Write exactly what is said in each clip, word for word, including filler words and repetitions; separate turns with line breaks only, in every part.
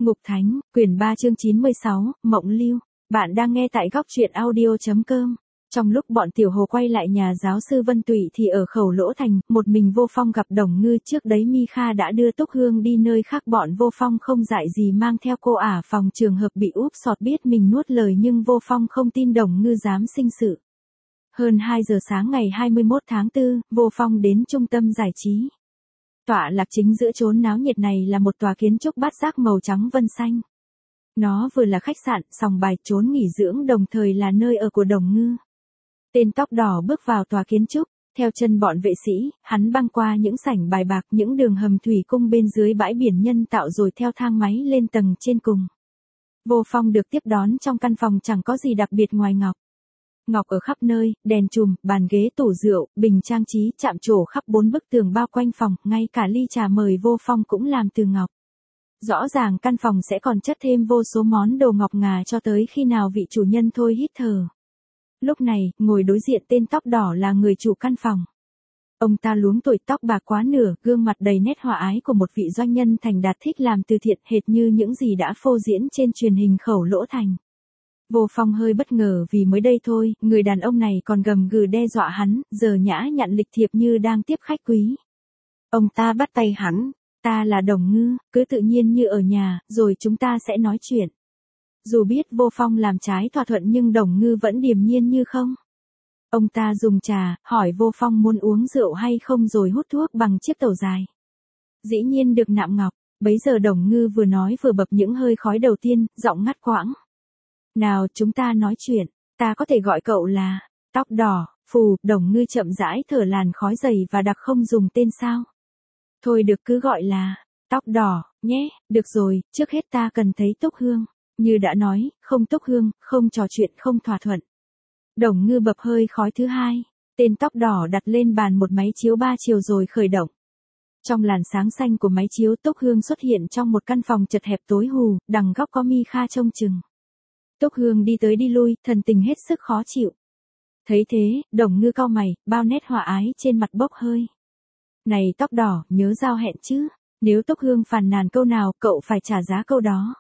Ngục Thánh, quyển ba chương chín mươi sáu, Mộng Lưu. Bạn đang nghe tại góc truyện audio chấm com. Trong lúc bọn Tiểu Hồ quay lại nhà giáo sư Vân Tụy thì ở Khẩu Lỗ Thành, một mình Vô Phong gặp Đồng Ngư. Trước đấy Mi Kha đã đưa Túc Hương đi nơi khác, bọn Vô Phong không dại gì mang theo cô ả phòng trường hợp bị úp sọt biết mình nuốt lời, nhưng Vô Phong không tin Đồng Ngư dám sinh sự. Hơn hai giờ sáng ngày hai mươi mốt tháng tư, Vô Phong đến trung tâm giải trí. Tọa lạc chính giữa chốn náo nhiệt này là một tòa kiến trúc bát giác màu trắng vân xanh. Nó vừa là khách sạn, sòng bài, trốn nghỉ dưỡng, đồng thời là nơi ở của Đồng Ngư. Tên tóc đỏ bước vào tòa kiến trúc, theo chân bọn vệ sĩ, hắn băng qua những sảnh bài bạc, những đường hầm thủy cung bên dưới bãi biển nhân tạo rồi theo thang máy lên tầng trên cùng. Vô Phong được tiếp đón trong căn phòng chẳng có gì đặc biệt ngoài ngọc. Ngọc ở khắp nơi, đèn chùm, bàn ghế, tủ rượu, bình trang trí, chạm trổ khắp bốn bức tường bao quanh phòng, ngay cả ly trà mời Vô Phong cũng làm từ ngọc. Rõ ràng căn phòng sẽ còn chất thêm vô số món đồ ngọc ngà cho tới khi nào vị chủ nhân thôi hít thở. Lúc này, ngồi đối diện tên tóc đỏ là người chủ căn phòng. Ông ta luống tuổi, tóc bạc quá nửa, gương mặt đầy nét hòa ái của một vị doanh nhân thành đạt thích làm từ thiện, hệt như những gì đã phô diễn trên truyền hình Khẩu Lỗ Thành. Vô Phong hơi bất ngờ vì mới đây thôi, người đàn ông này còn gầm gừ đe dọa hắn, giờ nhã nhặn lịch thiệp như đang tiếp khách quý. Ông ta bắt tay hắn, ta là Đồng Ngư, cứ tự nhiên như ở nhà, rồi chúng ta sẽ nói chuyện. Dù biết Vô Phong làm trái thỏa thuận nhưng Đồng Ngư vẫn điềm nhiên như không. Ông ta dùng trà, hỏi Vô Phong muốn uống rượu hay không rồi hút thuốc bằng chiếc tẩu dài. Dĩ nhiên được nạm ngọc, bấy giờ Đồng Ngư vừa nói vừa bập những hơi khói đầu tiên, giọng ngắt quãng. Nào chúng ta nói chuyện, ta có thể gọi cậu là, tóc đỏ, phù, Đồng Ngư chậm rãi thở làn khói dày và đặc không dùng tên sao. Thôi được cứ gọi là, tóc đỏ, nhé, được rồi, trước hết ta cần thấy Túc Hương. Như đã nói, không Túc Hương, không trò chuyện, không thỏa thuận. Đồng Ngư bập hơi khói thứ hai, tên tóc đỏ đặt lên bàn một máy chiếu ba chiều rồi khởi động. Trong làn sáng xanh của máy chiếu, Túc Hương xuất hiện trong một căn phòng chật hẹp tối hù, đằng góc có Mi Kha trông chừng. Túc Hương đi tới đi lui, thần tình hết sức khó chịu. Thấy thế, Đồng Ngư cau mày, bao nét hòa ái trên mặt bốc hơi. Này tóc đỏ, nhớ giao hẹn chứ, nếu Túc Hương phàn nàn câu nào, cậu phải trả giá câu đó.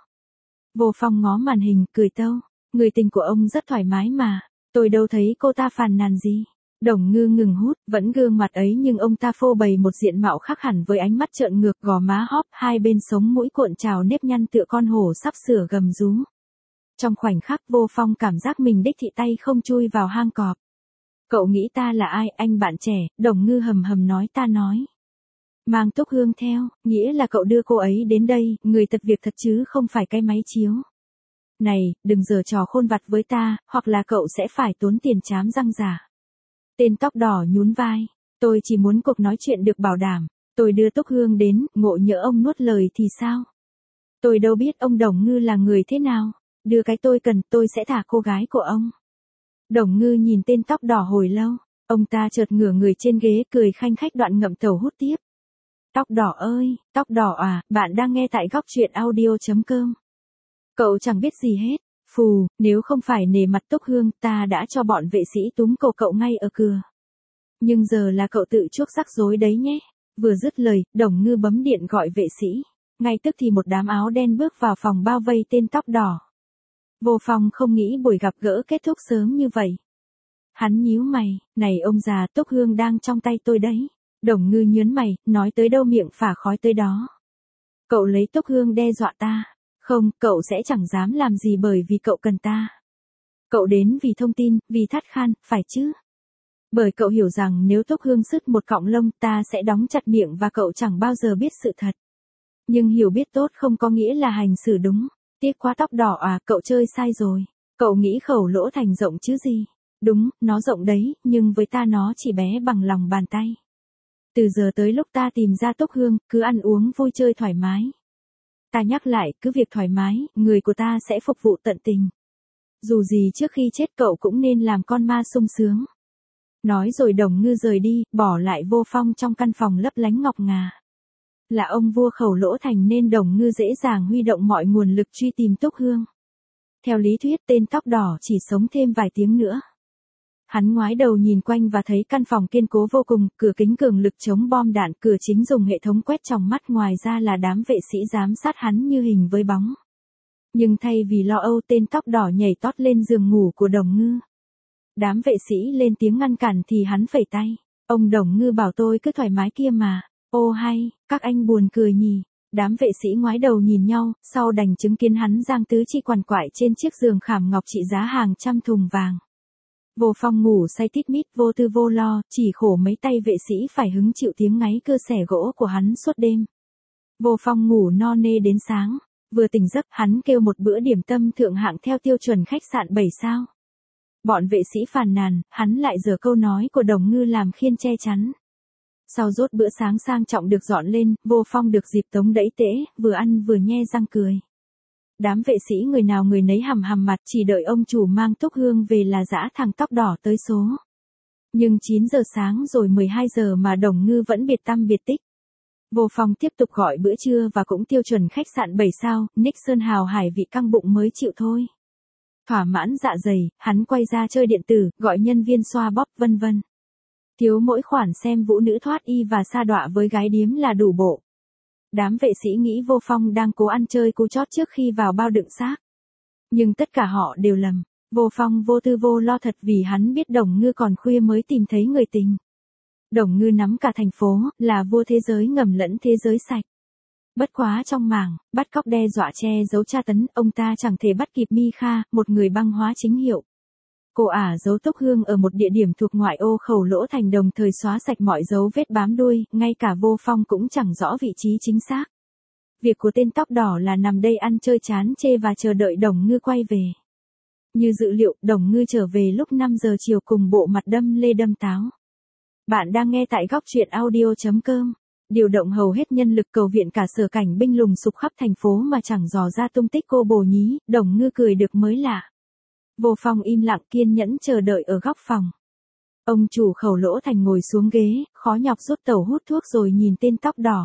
Vô Phong ngó màn hình, cười tâu, người tình của ông rất thoải mái mà, tôi đâu thấy cô ta phàn nàn gì. Đồng Ngư ngừng hút, vẫn gương mặt ấy nhưng ông ta phô bày một diện mạo khác hẳn với ánh mắt trợn ngược, gò má hóp, hai bên sống mũi cuộn trào nếp nhăn tựa con hổ sắp sửa gầm rú. Trong khoảnh khắc Vô Phong cảm giác mình đích thị tay không chui vào hang cọp. Cậu nghĩ ta là ai, anh bạn trẻ, Đồng Ngư hầm hầm nói, ta nói. Mang Túc Hương theo, nghĩa là cậu đưa cô ấy đến đây, người tật việc thật chứ không phải cái máy chiếu. Này, đừng giở trò khôn vặt với ta, hoặc là cậu sẽ phải tốn tiền chám răng giả. Tên tóc đỏ nhún vai, tôi chỉ muốn cuộc nói chuyện được bảo đảm, tôi đưa Túc Hương đến, ngộ nhỡ ông nuốt lời thì sao? Tôi đâu biết ông Đồng Ngư là người thế nào. Đưa cái tôi cần, tôi sẽ thả cô gái của ông. Đồng Ngư nhìn tên tóc đỏ hồi lâu, ông ta chợt ngửa người trên ghế cười khanh khách đoạn ngậm tàu hút tiếp. Tóc đỏ ơi, tóc đỏ à, bạn đang nghe tại góc truyện audio chấm com. Cậu chẳng biết gì hết, phù, nếu không phải nể mặt Túc Hương ta đã cho bọn vệ sĩ túm cổ cậu ngay ở cửa. Nhưng giờ là cậu tự chuốc rắc rối đấy nhé. Vừa dứt lời, Đồng Ngư bấm điện gọi vệ sĩ. Ngay tức thì một đám áo đen bước vào phòng bao vây tên tóc đỏ. Vô Phong không nghĩ buổi gặp gỡ kết thúc sớm như vậy. Hắn nhíu mày, này ông già, Túc Hương đang trong tay tôi đấy. Đồng Ngư nhớn mày, nói tới đâu miệng phả khói tới đó. Cậu lấy Túc Hương đe dọa ta. Không, cậu sẽ chẳng dám làm gì bởi vì cậu cần ta. Cậu đến vì thông tin, vì thắt khan, phải chứ? Bởi cậu hiểu rằng nếu Túc Hương sứt một cọng lông ta sẽ đóng chặt miệng và cậu chẳng bao giờ biết sự thật. Nhưng hiểu biết tốt không có nghĩa là hành xử đúng. Tiếc quá tóc đỏ à, cậu chơi sai rồi. Cậu nghĩ Khẩu Lỗ Thành rộng chứ gì. Đúng, nó rộng đấy, nhưng với ta nó chỉ bé bằng lòng bàn tay. Từ giờ tới lúc ta tìm ra Túc Hương, cứ ăn uống vui chơi thoải mái. Ta nhắc lại, cứ việc thoải mái, người của ta sẽ phục vụ tận tình. Dù gì trước khi chết cậu cũng nên làm con ma sung sướng. Nói rồi Đồng Ngư rời đi, bỏ lại Vô Phong trong căn phòng lấp lánh ngọc ngà. Là ông vua Khẩu Lỗ Thành nên Đồng Ngư dễ dàng huy động mọi nguồn lực truy tìm Túc Hương. Theo lý thuyết tên tóc đỏ chỉ sống thêm vài tiếng nữa. Hắn ngoái đầu nhìn quanh và thấy căn phòng kiên cố vô cùng, cửa kính cường lực chống bom đạn, cửa chính dùng hệ thống quét tròng mắt, ngoài ra là đám vệ sĩ giám sát hắn như hình với bóng. Nhưng thay vì lo âu, tên tóc đỏ nhảy tót lên giường ngủ của Đồng Ngư. Đám vệ sĩ lên tiếng ngăn cản thì hắn phẩy tay. Ông Đồng Ngư bảo tôi cứ thoải mái kia mà. Ô hay, các anh buồn cười nhỉ. Đám vệ sĩ ngoái đầu nhìn nhau, sau đành chứng kiến hắn giang tứ chi quằn quại trên chiếc giường khảm ngọc trị giá hàng trăm thùng vàng. Vô Phong ngủ say tít mít, vô tư vô lo, chỉ khổ mấy tay vệ sĩ phải hứng chịu tiếng ngáy cơ xẻ gỗ của hắn suốt đêm. Vô Phong ngủ no nê đến sáng, vừa tỉnh giấc hắn kêu một bữa điểm tâm thượng hạng theo tiêu chuẩn khách sạn bảy sao. Bọn vệ sĩ phàn nàn, hắn lại giở câu nói của Đồng Ngư làm khiên che chắn. Sau rốt bữa sáng sang trọng được dọn lên, Vô Phong được dịp tống đẫy tễ, vừa ăn vừa nhe răng cười. Đám vệ sĩ người nào người nấy hầm hầm mặt, chỉ đợi ông chủ mang Túc Hương về là dã thằng tóc đỏ tới số. Nhưng chín giờ sáng rồi mười hai giờ mà Đồng Ngư vẫn biệt tăm biệt tích. Vô Phong tiếp tục gọi bữa trưa và cũng tiêu chuẩn khách sạn bảy sao, Nixon hào hải vị căng bụng mới chịu thôi. Thỏa mãn dạ dày, hắn quay ra chơi điện tử, gọi nhân viên xoa bóp vân vân. Thiếu mỗi khoản xem vũ nữ thoát y và sa đọa với gái điếm là đủ bộ. Đám vệ sĩ nghĩ Vô Phong đang cố ăn chơi cú chót trước khi vào bao đựng xác. Nhưng tất cả họ đều lầm. Vô Phong vô tư vô lo thật vì hắn biết Đồng Ngư còn khuya mới tìm thấy người tình. Đồng Ngư nắm cả thành phố, là vua thế giới ngầm lẫn thế giới sạch. Bất quá trong mảng, bắt cóc đe dọa che giấu tra tấn, ông ta chẳng thể bắt kịp Mi Kha, một người băng hóa chính hiệu. Cô ả giấu Túc Hương ở một địa điểm thuộc ngoại ô Khẩu Lỗ Thành, đồng thời xóa sạch mọi dấu vết bám đuôi, ngay cả Vô Phong cũng chẳng rõ vị trí chính xác. Việc của tên tóc đỏ là nằm đây ăn chơi chán chê và chờ đợi Đồng Ngư quay về. Như dự liệu, Đồng Ngư trở về lúc năm giờ chiều cùng bộ mặt đâm lê đâm táo. Bạn đang nghe tại góc truyện audio chấm com. Điều động hầu hết nhân lực cầu viện cả sở cảnh binh lùng sục khắp thành phố mà chẳng dò ra tung tích cô bồ nhí, Đồng Ngư cười được mới lạ. Vô Phong im lặng kiên nhẫn chờ đợi ở góc phòng. Ông chủ Khẩu Lỗ Thành ngồi xuống ghế, khó nhọc rút tẩu hút thuốc rồi nhìn tên tóc đỏ.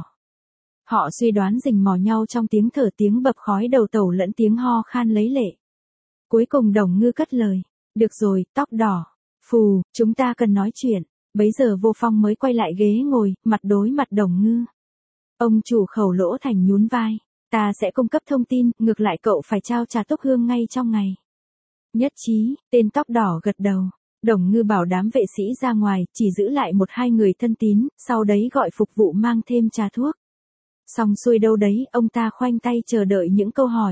Họ suy đoán rình mò nhau trong tiếng thở, tiếng bập khói đầu tẩu lẫn tiếng ho khan lấy lệ. Cuối cùng Đồng Ngư cất lời. Được rồi, tóc đỏ. Phù, chúng ta cần nói chuyện. Bấy giờ Vô Phong mới quay lại ghế ngồi, mặt đối mặt Đồng Ngư. Ông chủ Khẩu Lỗ Thành nhún vai. Ta sẽ cung cấp thông tin, ngược lại cậu phải trao trả Túc Hương ngay trong ngày. Nhất trí, tên tóc đỏ gật đầu. Đồng Ngư bảo đám vệ sĩ ra ngoài, chỉ giữ lại một hai người thân tín, sau đấy gọi phục vụ mang thêm trà thuốc. Xong xuôi đâu đấy, ông ta khoanh tay chờ đợi những câu hỏi.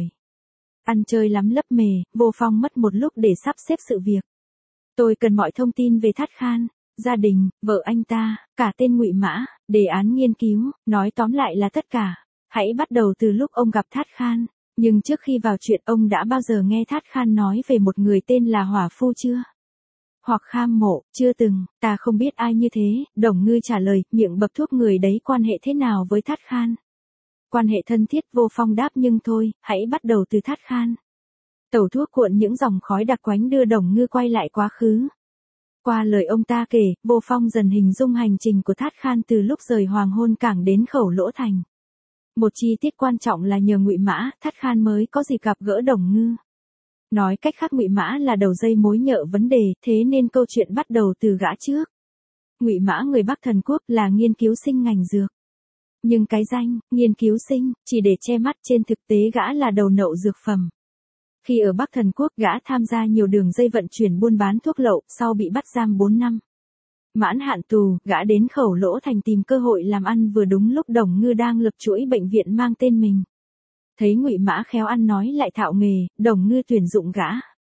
Ăn chơi lắm lấp mề, Vô Phong mất một lúc để sắp xếp sự việc. Tôi cần mọi thông tin về Thát Khan, gia đình, vợ anh ta, cả tên Ngụy Mã, đề án nghiên cứu, nói tóm lại là tất cả. Hãy bắt đầu từ lúc ông gặp Thát Khan. Nhưng trước khi vào chuyện, ông đã bao giờ nghe Thát Khan nói về một người tên là Hỏa Phu chưa? Hoặc Kham Mộ, chưa từng, ta không biết ai như thế. Đồng Ngư trả lời, miệng bập thuốc, người đấy quan hệ thế nào với Thát Khan? Quan hệ thân thiết. Vô Phong đáp, nhưng thôi, hãy bắt đầu từ Thát Khan. Tẩu thuốc cuộn những dòng khói đặc quánh đưa Đồng Ngư quay lại quá khứ. Qua lời ông ta kể, Vô Phong dần hình dung hành trình của Thát Khan từ lúc rời Hoàng Hôn Cảng đến Khẩu Lỗ Thành. Một chi tiết quan trọng là nhờ Ngụy Mã, Thát Khan mới có dịp gặp gỡ Đồng Ngư. Nói cách khác, Ngụy Mã là đầu dây mối nhợ vấn đề, thế nên câu chuyện bắt đầu từ gã trước. Ngụy Mã người Bắc Thần Quốc là nghiên cứu sinh ngành dược. Nhưng cái danh, nghiên cứu sinh, chỉ để che mắt, trên thực tế gã là đầu nậu dược phẩm. Khi ở Bắc Thần Quốc, gã tham gia nhiều đường dây vận chuyển buôn bán thuốc lậu, sau bị bắt giam bốn năm. Mãn hạn tù, gã đến Khẩu Lỗ Thành tìm cơ hội làm ăn, vừa đúng lúc Đồng Ngư đang lập chuỗi bệnh viện mang tên mình. Thấy Ngụy Mã khéo ăn nói lại thạo nghề, Đồng Ngư tuyển dụng gã.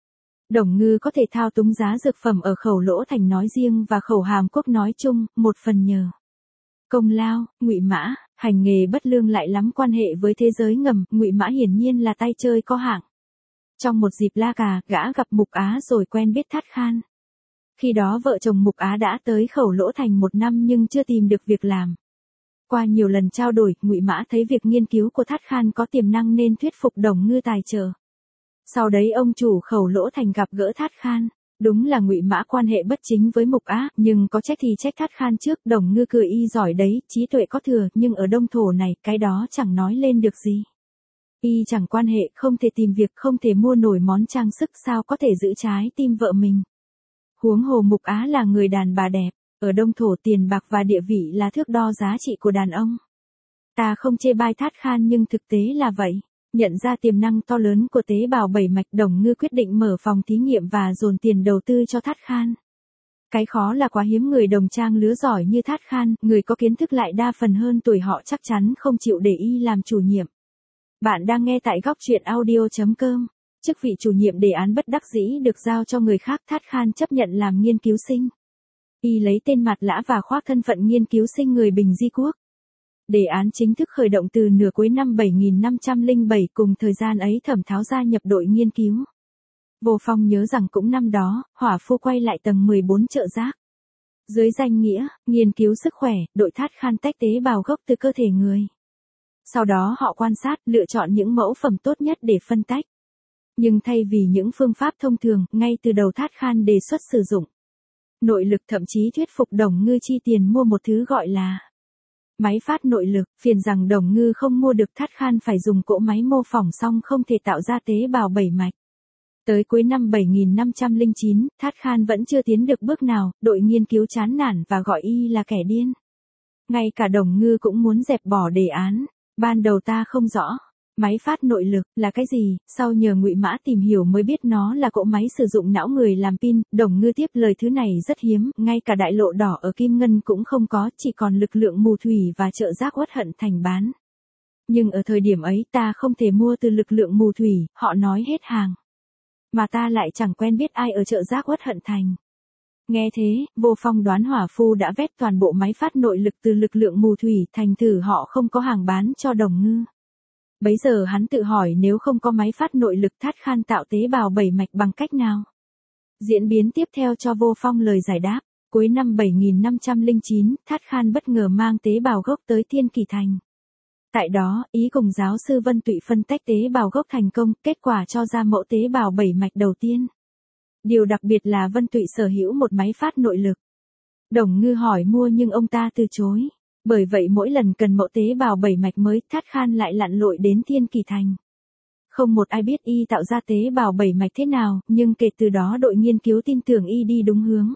Đồng Ngư có thể thao túng giá dược phẩm ở Khẩu Lỗ Thành nói riêng và Khẩu Hàm Quốc nói chung, một phần nhờ công lao. Ngụy Mã, hành nghề bất lương lại lắm quan hệ với thế giới ngầm, Ngụy Mã hiển nhiên là tay chơi có hạng. Trong một dịp la cà, gã gặp Mục Á rồi quen biết Thát Khan. Khi đó vợ chồng Mục Á đã tới Khẩu Lỗ Thành một năm nhưng chưa tìm được việc làm. Qua nhiều lần trao đổi, Ngụy Mã thấy việc nghiên cứu của Thát Khan có tiềm năng nên thuyết phục Đồng Ngư tài trợ. Sau đấy ông chủ Khẩu Lỗ Thành gặp gỡ Thát Khan. Đúng là Ngụy Mã quan hệ bất chính với Mục Á, nhưng có trách thì trách Thát Khan trước. Đồng Ngư cười y giỏi đấy, trí tuệ có thừa, nhưng ở đông thổ này, cái đó chẳng nói lên được gì. Y chẳng quan hệ, không thể tìm việc, không thể mua nổi món trang sức, sao có thể giữ trái tim vợ mình. Huống hồ Mục Á là người đàn bà đẹp, ở Đông Thổ tiền bạc và địa vị là thước đo giá trị của đàn ông. Ta không chê bai Thát Khan nhưng thực tế là vậy. Nhận ra tiềm năng to lớn của tế bào bảy mạch, Đồng Ngư quyết định mở phòng thí nghiệm và dồn tiền đầu tư cho Thát Khan. Cái khó là quá hiếm người đồng trang lứa giỏi như Thát Khan, người có kiến thức lại đa phần hơn tuổi họ chắc chắn không chịu để y làm chủ nhiệm. Bạn đang nghe tại góc truyện audio chấm com. Chức vị chủ nhiệm đề án bất đắc dĩ được giao cho người khác, Thát Khan chấp nhận làm nghiên cứu sinh. Y lấy tên Mạt Lã và khoác thân phận nghiên cứu sinh người Bình Di Quốc. Đề án chính thức khởi động từ nửa cuối năm bảy nghìn năm trăm lẻ bảy, cùng thời gian ấy Thẩm Tháo gia nhập đội nghiên cứu. Vô Phong nhớ rằng cũng năm đó, Hỏa Phu quay lại tầng mười bốn Chợ Rác. Dưới danh nghĩa, nghiên cứu sức khỏe, đội Thát Khan tách tế bào gốc từ cơ thể người. Sau đó họ quan sát, lựa chọn những mẫu phẩm tốt nhất để phân tách. Nhưng thay vì những phương pháp thông thường, ngay từ đầu Thát Khan đề xuất sử dụng nội lực, thậm chí thuyết phục Đồng Ngư chi tiền mua một thứ gọi là máy phát nội lực, phiền rằng Đồng Ngư không mua được, Thát Khan phải dùng cỗ máy mô phỏng xong không thể tạo ra tế bào bảy mạch. Tới cuối năm bảy nghìn năm trăm lẻ chín, Thát Khan vẫn chưa tiến được bước nào, đội nghiên cứu chán nản và gọi y là kẻ điên. Ngay cả Đồng Ngư cũng muốn dẹp bỏ đề án. Ban đầu ta không rõ máy phát nội lực là cái gì, sau nhờ Ngụy Mã tìm hiểu mới biết nó là cỗ máy sử dụng não người làm pin. Đồng Ngư tiếp lời thứ này rất hiếm, ngay cả đại lộ đỏ ở Kim Ngân cũng không có, chỉ còn lực lượng mù thủy và Chợ Rác Uất Hận Thành bán. Nhưng ở thời điểm ấy ta không thể mua từ lực lượng mù thủy, họ nói hết hàng. Mà ta lại chẳng quen biết ai ở Chợ Rác Uất Hận Thành. Nghe thế, Vô Phong đoán Hỏa Phu đã vét toàn bộ máy phát nội lực từ lực lượng mù thủy, thành thử họ không có hàng bán cho Đồng Ngư. Bấy giờ hắn tự hỏi nếu không có máy phát nội lực, Thát Khan tạo tế bào bảy mạch bằng cách nào? Diễn biến tiếp theo cho Vô Phong lời giải đáp. Cuối năm bảy nghìn năm trăm lẻ chín, Thát Khan bất ngờ mang tế bào gốc tới Thiên Kỳ Thành. Tại đó, ý cùng giáo sư Vân Tụy phân tách tế bào gốc thành công, kết quả cho ra mẫu tế bào bảy mạch đầu tiên. Điều đặc biệt là Vân Tụy sở hữu một máy phát nội lực. Đồng Ngư hỏi mua nhưng ông ta từ chối. Bởi vậy mỗi lần cần mẫu tế bào bảy mạch mới, Thát Khan lại lặn lội đến Thiên Kỳ Thành. Không một ai biết y tạo ra tế bào bảy mạch thế nào, nhưng kể từ đó đội nghiên cứu tin tưởng y đi đúng hướng.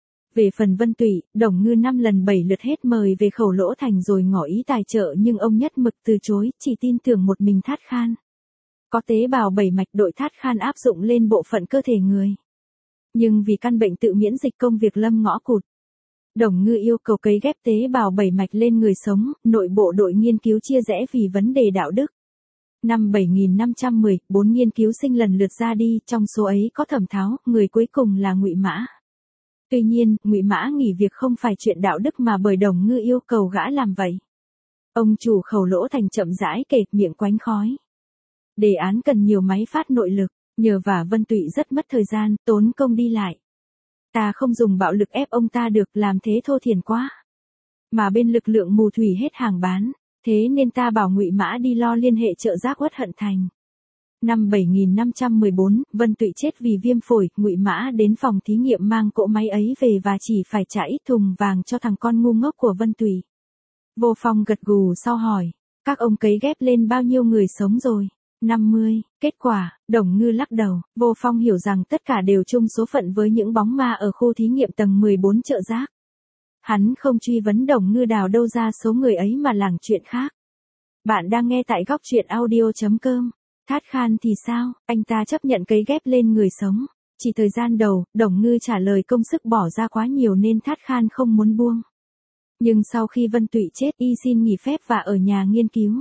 Về phần Vân Tụy, Đồng Ngư năm lần bảy lượt hết mời về Khẩu Lỗ Thành rồi ngỏ ý tài trợ nhưng ông nhất mực từ chối, chỉ tin tưởng một mình Thát Khan. Có tế bào bảy mạch, đội Thát Khan áp dụng lên bộ phận cơ thể người. Nhưng vì căn bệnh tự miễn dịch công việc lâm ngõ cụt, Đồng Ngư yêu cầu cấy ghép tế bào bảy mạch lên người sống, nội bộ đội nghiên cứu chia rẽ vì vấn đề đạo đức. Năm bảy nghìn năm trăm mười, bốn nghiên cứu sinh lần lượt ra đi, trong số ấy có Thẩm Tháo, người cuối cùng là Ngụy Mã. Tuy nhiên, Ngụy Mã nghỉ việc không phải chuyện đạo đức mà bởi Đồng Ngư yêu cầu gã làm vậy. Ông chủ Khẩu Lỗ Thành chậm rãi kể, miệng quánh khói. Đề án cần nhiều máy phát nội lực, nhờ vả Vân Tụy rất mất thời gian, tốn công đi lại. Ta không dùng bạo lực ép ông ta được, làm thế thô thiển quá. Mà bên lực lượng mù thủy hết hàng bán, thế nên ta bảo Ngụy Mã đi lo liên hệ Chợ Rác Uất Hận Thành. Năm bảy nghìn năm trăm mười bốn, Vân Tụy chết vì viêm phổi, Ngụy Mã đến phòng thí nghiệm mang cỗ máy ấy về và chỉ phải trả ít thùng vàng cho thằng con ngu ngốc của Vân Tụy. Vô Phong gật gù sau hỏi, các ông cấy ghép lên bao nhiêu người sống rồi? năm mươi, kết quả, Đồng Ngư lắc đầu. Vô Phong hiểu rằng tất cả đều chung số phận với những bóng ma ở khu thí nghiệm tầng mười bốn Chợ Rác. Hắn không truy vấn Đồng Ngư đào đâu ra số người ấy mà lảng chuyện khác. Bạn đang nghe tại góc truyện audio chấm com. Thát Khan thì sao, anh ta chấp nhận cấy ghép lên người sống. Chỉ thời gian đầu, Đồng Ngư trả lời công sức bỏ ra quá nhiều nên Thát Khan không muốn buông. Nhưng sau khi Vân Tụy chết, y xin nghỉ phép và ở nhà nghiên cứu.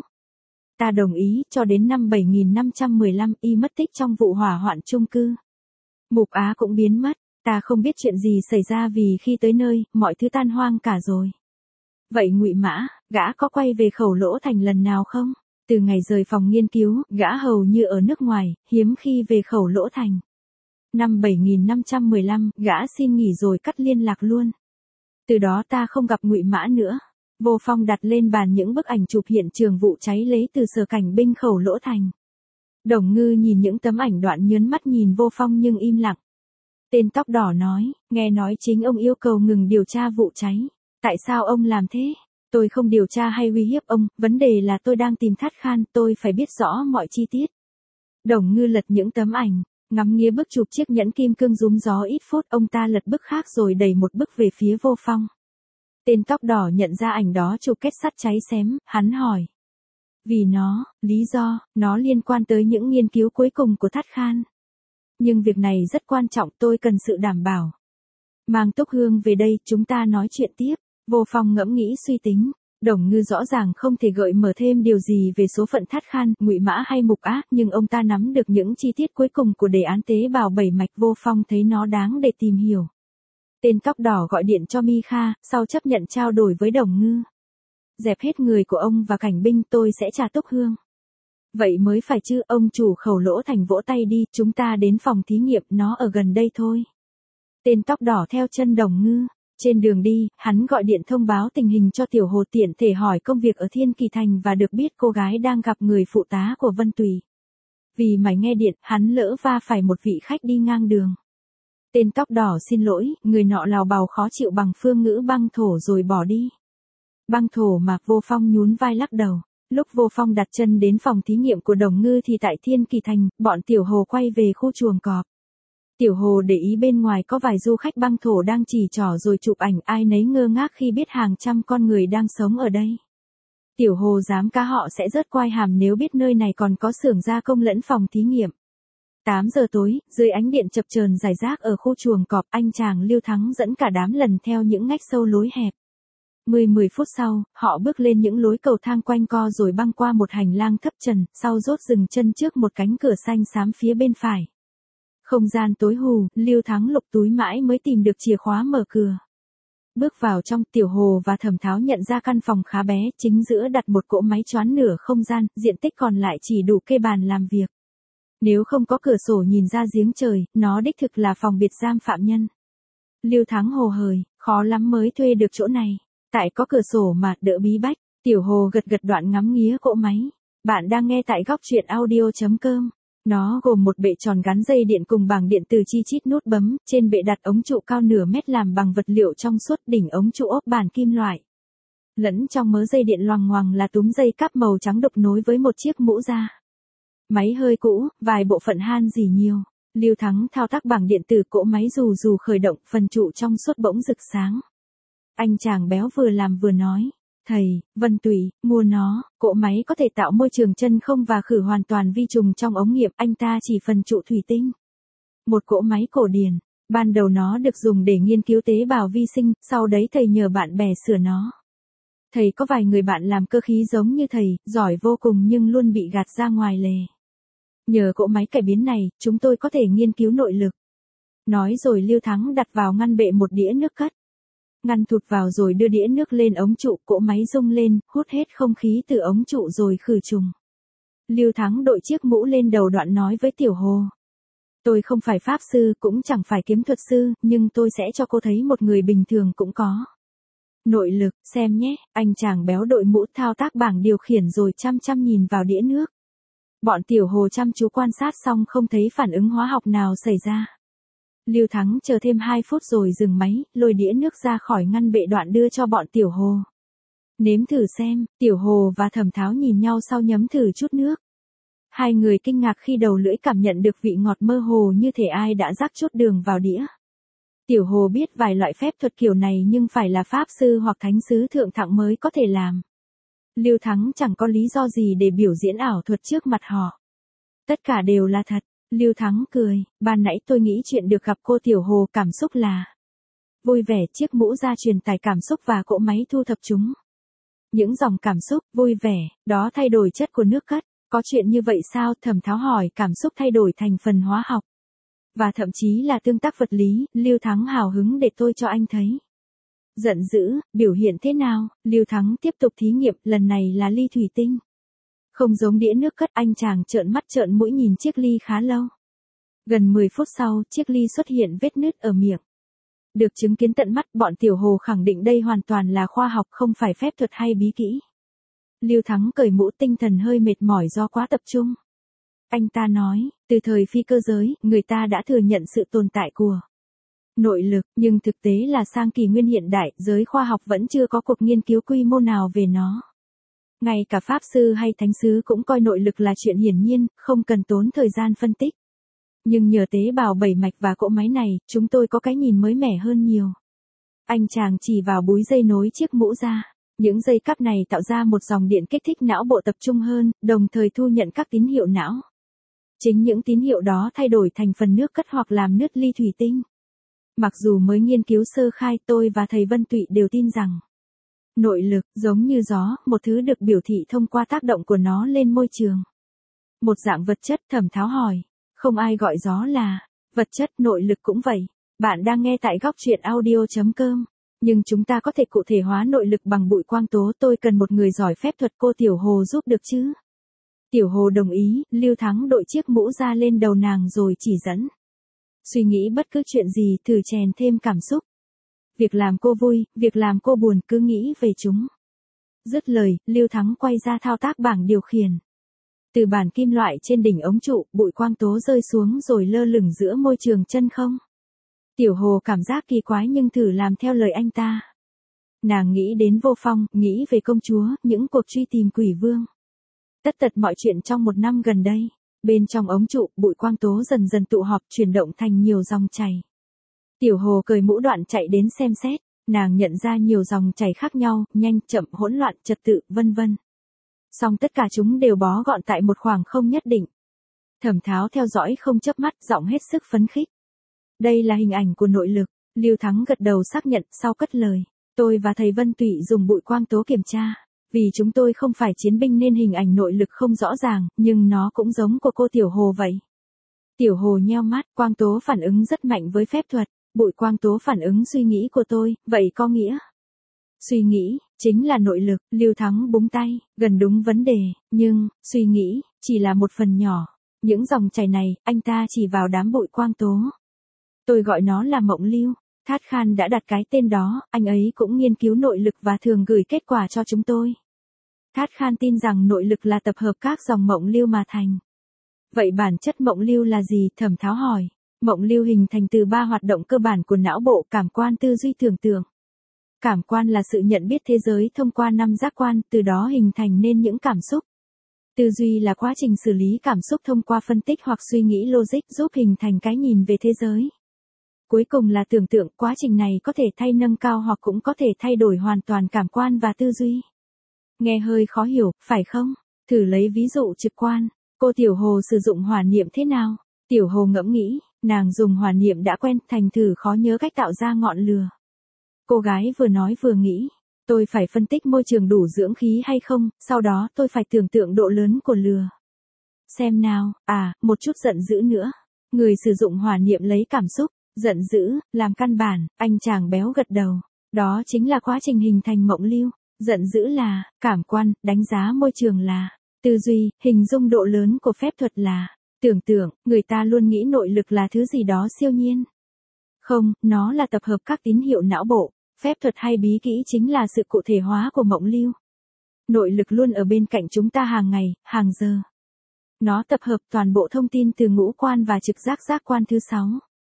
Ta đồng ý, cho đến năm bảy nghìn năm trăm mười lăm, y mất tích trong vụ hỏa hoạn chung cư. Mục Á cũng biến mất, ta không biết chuyện gì xảy ra vì khi tới nơi, mọi thứ tan hoang cả rồi. Vậy Ngụy Mã, gã có quay về Khẩu Lỗ Thành lần nào không? Từ ngày rời phòng nghiên cứu, gã hầu như ở nước ngoài, hiếm khi về Khẩu Lỗ Thành. Năm bảy nghìn năm trăm mười lăm, gã xin nghỉ rồi cắt liên lạc luôn. Từ đó ta không gặp Ngụy Mã nữa. Vô Phong đặt lên bàn những bức ảnh chụp hiện trường vụ cháy lấy từ sở cảnh binh Khẩu Lỗ Thành. Đồng Ngư nhìn những tấm ảnh đoạn nhớn mắt nhìn Vô Phong nhưng im lặng. Tên tóc đỏ nói, nghe nói chính ông yêu cầu ngừng điều tra vụ cháy. Tại sao ông làm thế? Tôi không điều tra hay uy hiếp ông, vấn đề là tôi đang tìm Thát Khan, tôi phải biết rõ mọi chi tiết. Đồng Ngư lật những tấm ảnh, Ngắm nghía bức chụp chiếc nhẫn kim cương rúm gió ít phút, ông ta lật bức khác rồi đẩy một bức về phía Vô Phong. Tên tóc đỏ nhận ra ảnh đó chụp kết sắt cháy xém, hắn hỏi. Vì nó, lý do, nó liên quan tới những nghiên cứu cuối cùng của Thát Khan. Nhưng việc này rất quan trọng, tôi cần sự đảm bảo. Mang Túc Hương về đây, chúng ta nói chuyện tiếp. Vô Phong ngẫm nghĩ suy tính. Đồng Ngư rõ ràng không thể gợi mở thêm điều gì về số phận Thát Khan, Ngụy Mã hay Mục Á, nhưng ông ta nắm được những chi tiết cuối cùng của đề án tế bào bảy mạch. Vô Phong thấy nó đáng để tìm hiểu. Tên tóc đỏ gọi điện cho Mi Kha, sau chấp nhận trao đổi với Đồng Ngư. Dẹp hết người của ông và cảnh binh, tôi sẽ trả Túc Hương. Vậy mới phải chứ, ông chủ Khẩu Lỗ Thành vỗ tay đi, chúng ta đến phòng thí nghiệm, nó ở gần đây thôi. Tên tóc đỏ theo chân Đồng Ngư. Trên đường đi, hắn gọi điện thông báo tình hình cho Tiểu Hồ, tiện thể hỏi công việc ở Thiên Kỳ Thành và được biết cô gái đang gặp người phụ tá của Vân Tùy. Vì mải nghe điện, hắn lỡ va phải một vị khách đi ngang đường. Tên tóc đỏ xin lỗi, người nọ lào bào khó chịu bằng phương ngữ băng thổ rồi bỏ đi. Băng thổ mà? Vô Phong nhún vai lắc đầu. Lúc Vô Phong đặt chân đến phòng thí nghiệm của Đồng Ngư thì tại Thiên Kỳ Thành, bọn Tiểu Hồ quay về khu chuồng cọp. Tiểu Hồ để ý bên ngoài có vài du khách băng thổ đang chỉ trỏ rồi chụp ảnh, ai nấy ngơ ngác khi biết hàng trăm con người đang sống ở đây. Tiểu Hồ dám cá họ sẽ rớt quai hàm nếu biết nơi này còn có xưởng gia công lẫn phòng thí nghiệm. tám giờ tối, dưới ánh điện chập chờn rải rác ở khu chuồng cọp, anh chàng Lưu Thắng dẫn cả đám lần theo những ngách sâu lối hẹp. Mười mười phút sau, họ bước lên những lối cầu thang quanh co rồi băng qua một hành lang thấp trần, sau rốt dừng chân trước một cánh cửa xanh xám phía bên phải. Không gian tối hù, Lưu Thắng lục túi mãi mới tìm được chìa khóa mở cửa. Bước vào trong, Tiểu Hồ và Thẩm Tháo nhận ra căn phòng khá bé, chính giữa đặt một cỗ máy choán nửa không gian, diện tích còn lại chỉ đủ kê bàn làm việc. Nếu không có cửa sổ nhìn ra giếng trời, nó đích thực là phòng biệt giam phạm nhân. Lưu Thắng hồ hởi, khó lắm mới thuê được chỗ này. Tại có cửa sổ mà, đỡ bí bách. Tiểu Hồ gật gật đoạn ngắm nghía cỗ máy. Bạn đang nghe tại góc truyện audio chấm com. Nó gồm một bệ tròn gắn dây điện cùng bảng điện từ chi chít nút bấm, trên bệ đặt ống trụ cao nửa mét làm bằng vật liệu trong suốt, đỉnh ống trụ ốp bản kim loại. Lẫn trong mớ dây điện loằng ngoằng là túm dây cáp màu trắng đục nối với một chiếc mũ da. Máy hơi cũ, vài bộ phận han rỉ nhiều. Lưu Thắng thao tác bảng điện tử, cỗ máy rù rù khởi động, phần trụ trong suốt bỗng rực sáng. Anh chàng béo vừa làm vừa nói. Thầy, Vân Tùy, mua nó, cỗ máy có thể tạo môi trường chân không và khử hoàn toàn vi trùng trong ống nghiệm, anh ta chỉ phần trụ thủy tinh. Một cỗ máy cổ điển, ban đầu nó được dùng để nghiên cứu tế bào vi sinh, sau đấy thầy nhờ bạn bè sửa nó. Thầy có vài người bạn làm cơ khí giống như thầy, giỏi vô cùng nhưng luôn bị gạt ra ngoài lề. Nhờ cỗ máy cải biến này, chúng tôi có thể nghiên cứu nội lực. Nói rồi Lưu Thắng đặt vào ngăn bệ một đĩa nước cất. Ngăn thụt vào rồi đưa đĩa nước lên ống trụ, cỗ máy rung lên, hút hết không khí từ ống trụ rồi khử trùng. Lưu Thắng đội chiếc mũ lên đầu đoạn nói với Tiểu Hồ. Tôi không phải pháp sư, cũng chẳng phải kiếm thuật sư, nhưng tôi sẽ cho cô thấy một người bình thường cũng có nội lực, xem nhé. Anh chàng béo đội mũ thao tác bảng điều khiển rồi chăm chăm nhìn vào đĩa nước. Bọn Tiểu Hồ chăm chú quan sát xong không thấy phản ứng hóa học nào xảy ra. Lưu Thắng chờ thêm hai phút rồi dừng máy, lôi đĩa nước ra khỏi ngăn bệ đoạn đưa cho bọn Tiểu Hồ. Nếm thử xem. Tiểu Hồ và Thẩm Tháo nhìn nhau sau nhấm thử chút nước. Hai người kinh ngạc khi đầu lưỡi cảm nhận được vị ngọt mơ hồ như thể ai đã rắc chút đường vào đĩa. Tiểu Hồ biết vài loại phép thuật kiểu này nhưng phải là pháp sư hoặc thánh sứ thượng thặng mới có thể làm. Lưu Thắng chẳng có lý do gì để biểu diễn ảo thuật trước mặt họ. Tất cả đều là thật. Lưu Thắng cười, ban nãy tôi nghĩ chuyện được gặp cô Tiểu Hồ cảm xúc là vui vẻ, chiếc mũ da truyền tải cảm xúc và cỗ máy thu thập chúng. Những dòng cảm xúc, vui vẻ, đó thay đổi chất của nước cất. Có chuyện như vậy sao? Thẩm Tháo hỏi. Cảm xúc thay đổi thành phần hóa học. Và thậm chí là tương tác vật lý. Lưu Thắng hào hứng để tôi cho anh thấy. Giận dữ, biểu hiện thế nào? Lưu Thắng tiếp tục thí nghiệm, lần này là ly thủy tinh. Không giống đĩa nước cất, anh chàng trợn mắt trợn mũi nhìn chiếc ly khá lâu. Gần mười phút sau, chiếc ly xuất hiện vết nứt ở miệng. Được chứng kiến tận mắt, bọn Tiểu Hồ khẳng định đây hoàn toàn là khoa học, không phải phép thuật hay bí kỹ. Lưu Thắng cởi mũ, tinh thần hơi mệt mỏi do quá tập trung. Anh ta nói, từ thời phi cơ giới, người ta đã thừa nhận sự tồn tại của nội lực, nhưng thực tế là sang kỷ nguyên hiện đại, giới khoa học vẫn chưa có cuộc nghiên cứu quy mô nào về nó. Ngay cả pháp sư hay thánh sứ cũng coi nội lực là chuyện hiển nhiên, không cần tốn thời gian phân tích. Nhưng nhờ tế bào bảy mạch và cỗ máy này, chúng tôi có cái nhìn mới mẻ hơn nhiều. Anh chàng chỉ vào búi dây nối chiếc mũ ra. Những dây cáp này tạo ra một dòng điện kích thích não bộ tập trung hơn, đồng thời thu nhận các tín hiệu não. Chính những tín hiệu đó thay đổi thành phần nước cất hoặc làm nứt ly thủy tinh. Mặc dù mới nghiên cứu sơ khai, tôi và thầy Vân Tụy đều tin rằng nội lực, giống như gió, một thứ được biểu thị thông qua tác động của nó lên môi trường. Một dạng vật chất. Thẩm Tháo hỏi. Không ai gọi gió là vật chất, nội lực cũng vậy. Bạn đang nghe tại góc truyện audio chấm com. Nhưng chúng ta có thể cụ thể hóa nội lực bằng bụi quang tố. Tôi cần một người giỏi phép thuật, cô Tiểu Hồ giúp được chứ? Tiểu Hồ đồng ý. Lưu Thắng đội chiếc mũ ra lên đầu nàng rồi chỉ dẫn. Suy nghĩ bất cứ chuyện gì, thử chèn thêm cảm xúc. Việc làm cô vui, việc làm cô buồn, cứ nghĩ về chúng. Dứt lời, Lưu Thắng quay ra thao tác bảng điều khiển. Từ bàn kim loại trên đỉnh ống trụ, bụi quang tố rơi xuống rồi lơ lửng giữa môi trường chân không. Tiểu Hồ cảm giác kỳ quái nhưng thử làm theo lời anh ta. Nàng nghĩ đến Vô Phong, nghĩ về công chúa, những cuộc truy tìm quỷ vương. Tất tật mọi chuyện trong một năm gần đây. Bên trong ống trụ, bụi quang tố dần dần tụ họp, chuyển động thành nhiều dòng chảy. Tiểu Hồ cởi mũ đoạn chạy đến xem xét. Nàng nhận ra nhiều dòng chảy khác nhau, nhanh, chậm, hỗn loạn, trật tự, vân vân. Song tất cả chúng đều bó gọn tại một khoảng không nhất định. Thẩm Tháo theo dõi không chớp mắt, giọng hết sức phấn khích. Đây là hình ảnh của nội lực. Lưu Thắng gật đầu xác nhận, sau cất lời. Tôi và thầy Vân Tụy dùng bụi quang tố kiểm tra. Vì chúng tôi không phải chiến binh nên hình ảnh nội lực không rõ ràng, nhưng nó cũng giống của cô Tiểu Hồ vậy. Tiểu Hồ nheo mắt, quang tố phản ứng rất mạnh với phép thuật. Bụi quang tố phản ứng suy nghĩ của tôi, vậy có nghĩa? Suy nghĩ, chính là nội lực. Lưu Thắng búng tay, gần đúng vấn đề, nhưng, suy nghĩ, chỉ là một phần nhỏ. Những dòng chảy này, anh ta chỉ vào đám bụi quang tố. Tôi gọi nó là mộng lưu. Thát Khan đã đặt cái tên đó, anh ấy cũng nghiên cứu nội lực và thường gửi kết quả cho chúng tôi. Thát Khan tin rằng nội lực là tập hợp các dòng mộng lưu mà thành. Vậy bản chất mộng lưu là gì? Thẩm Tháo hỏi. Mộng lưu hình thành từ ba hoạt động cơ bản của não bộ: cảm quan, tư duy, tưởng tượng. Cảm quan là sự nhận biết thế giới thông qua năm giác quan, từ đó hình thành nên những cảm xúc. Tư duy là quá trình xử lý cảm xúc thông qua phân tích hoặc suy nghĩ logic, giúp hình thành cái nhìn về thế giới. Cuối cùng là tưởng tượng, quá trình này có thể thay nâng cao hoặc cũng có thể thay đổi hoàn toàn cảm quan và tư duy. Nghe hơi khó hiểu, phải không? Thử lấy ví dụ trực quan. Cô Tiểu Hồ sử dụng hỏa niệm thế nào? Tiểu Hồ ngẫm nghĩ, nàng dùng hỏa niệm đã quen, thành thử khó nhớ cách tạo ra ngọn lửa. Cô gái vừa nói vừa nghĩ, tôi phải phân tích môi trường đủ dưỡng khí hay không, sau đó tôi phải tưởng tượng độ lớn của lửa. Xem nào, à, một chút giận dữ nữa. Người sử dụng hỏa niệm lấy cảm xúc, giận dữ, làm căn bản. Anh chàng béo gật đầu. Đó chính là quá trình hình thành mộng lưu. Giận dữ là cảm quan, đánh giá môi trường là tư duy, hình dung độ lớn của phép thuật là tưởng tượng. Người ta luôn nghĩ nội lực là thứ gì đó siêu nhiên. Không, nó là tập hợp các tín hiệu não bộ. Phép thuật hay bí kỹ chính là sự cụ thể hóa của mộng lưu. Nội lực luôn ở bên cạnh chúng ta hàng ngày, hàng giờ. Nó tập hợp toàn bộ thông tin từ ngũ quan và trực giác giác quan thứ sáu.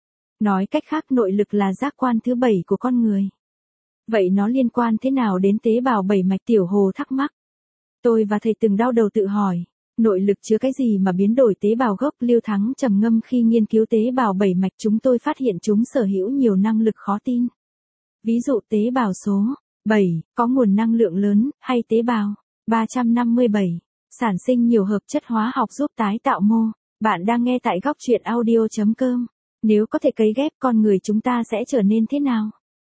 Nói cách khác, nội lực là giác quan thứ bảy của con người. Vậy nó liên quan thế nào đến tế bào bảy mạch? Tiểu Hồ thắc mắc. Tôi và thầy từng đau đầu tự hỏi, nội lực chứa cái gì mà biến đổi tế bào gốc? Lưu Thắng trầm ngâm. Khi nghiên cứu tế bào bảy mạch, chúng tôi phát hiện chúng sở hữu nhiều năng lực khó tin. Ví dụ tế bào số bảy, có nguồn năng lượng lớn, hay tế bào ba trăm năm mươi bảy, sản sinh nhiều hợp chất hóa học giúp tái tạo mô. Bạn đang nghe tại góc truyện audio chấm com. Nếu có thể cấy ghép, con người chúng ta sẽ trở nên thế nào?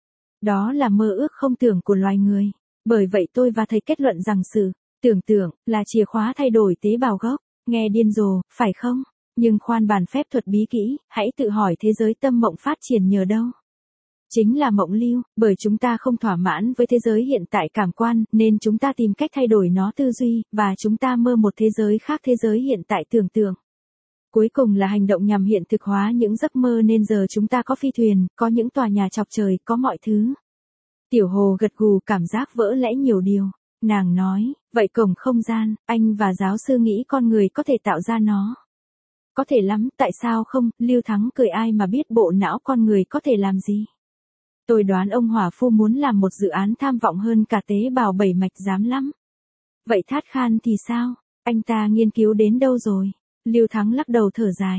Đó là mơ ước không tưởng của loài người. Bởi vậy tôi và thầy kết luận rằng sự tưởng tượng là chìa khóa thay đổi tế bào gốc. Nghe điên rồ, phải không? Nhưng khoan bàn phép thuật bí kỹ, hãy tự hỏi thế giới tâm mộng phát triển nhờ đâu? Chính là mộng lưu. Bởi chúng ta không thỏa mãn với thế giới hiện tại cảm quan, nên chúng ta tìm cách thay đổi nó tư duy, và chúng ta mơ một thế giới khác thế giới hiện tại tưởng tượng. Cuối cùng là hành động nhằm hiện thực hóa những giấc mơ, nên giờ chúng ta có phi thuyền, có những tòa nhà chọc trời, có mọi thứ. Tiểu Hồ gật gù, cảm giác vỡ lẽ nhiều điều. Nàng nói, vậy cổng không gian, anh và giáo sư nghĩ con người có thể tạo ra nó? Có thể lắm, tại sao không? Lưu Thắng cười, ai mà biết bộ não con người có thể làm gì? Tôi đoán ông Hỏa Phu muốn làm một dự án tham vọng hơn cả tế bào bảy mạch dám lắm. Vậy Thát Khan thì sao? Anh ta nghiên cứu đến đâu rồi? Lưu Thắng lắc đầu thở dài.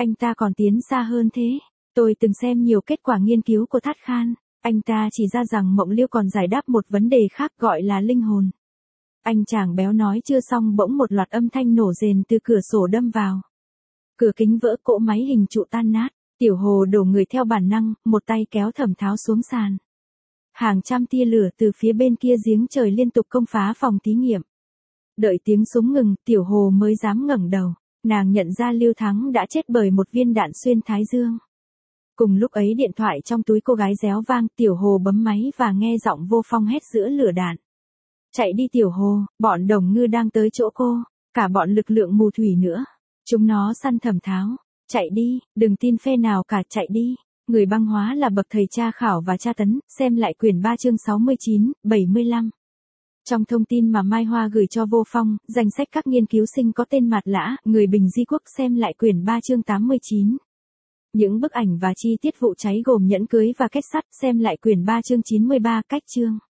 Anh ta còn tiến xa hơn thế. Tôi từng xem nhiều kết quả nghiên cứu của Thát Khan. Anh ta chỉ ra rằng mộng liêu còn giải đáp một vấn đề khác gọi là linh hồn. Anh chàng béo nói chưa xong bỗng một loạt âm thanh nổ rền từ cửa sổ đâm vào. Cửa kính vỡ, cỗ máy hình trụ tan nát. Tiểu Hồ đổ người theo bản năng, một tay kéo Thẩm Tháo xuống sàn. Hàng trăm tia lửa từ phía bên kia giếng trời liên tục công phá phòng thí nghiệm. Đợi tiếng súng ngừng, Tiểu Hồ mới dám ngẩng đầu. Nàng nhận ra Lưu Thắng đã chết bởi một viên đạn xuyên thái dương. Cùng lúc ấy điện thoại trong túi cô gái réo vang, Tiểu Hồ bấm máy và nghe giọng Vô Phong hét giữa lửa đạn. Chạy đi Tiểu Hồ, bọn Đồng Ngư đang tới chỗ cô, cả bọn lực lượng mù thủy nữa. Chúng nó săn Thẩm Tháo. Chạy đi, đừng tin phe nào cả, chạy đi. Người băng hóa là bậc thầy tra khảo và tra tấn, xem lại quyển ba chương sáu mươi chín, bảy mươi lăm. Trong thông tin mà Mai Hoa gửi cho Vô Phong, danh sách các nghiên cứu sinh có tên Mạt Lã, người Bình Di Quốc, xem lại quyển ba chương tám mươi chín. Những bức ảnh và chi tiết vụ cháy gồm nhẫn cưới và kết sắt, xem lại quyển ba chương chín mươi ba, cách chương.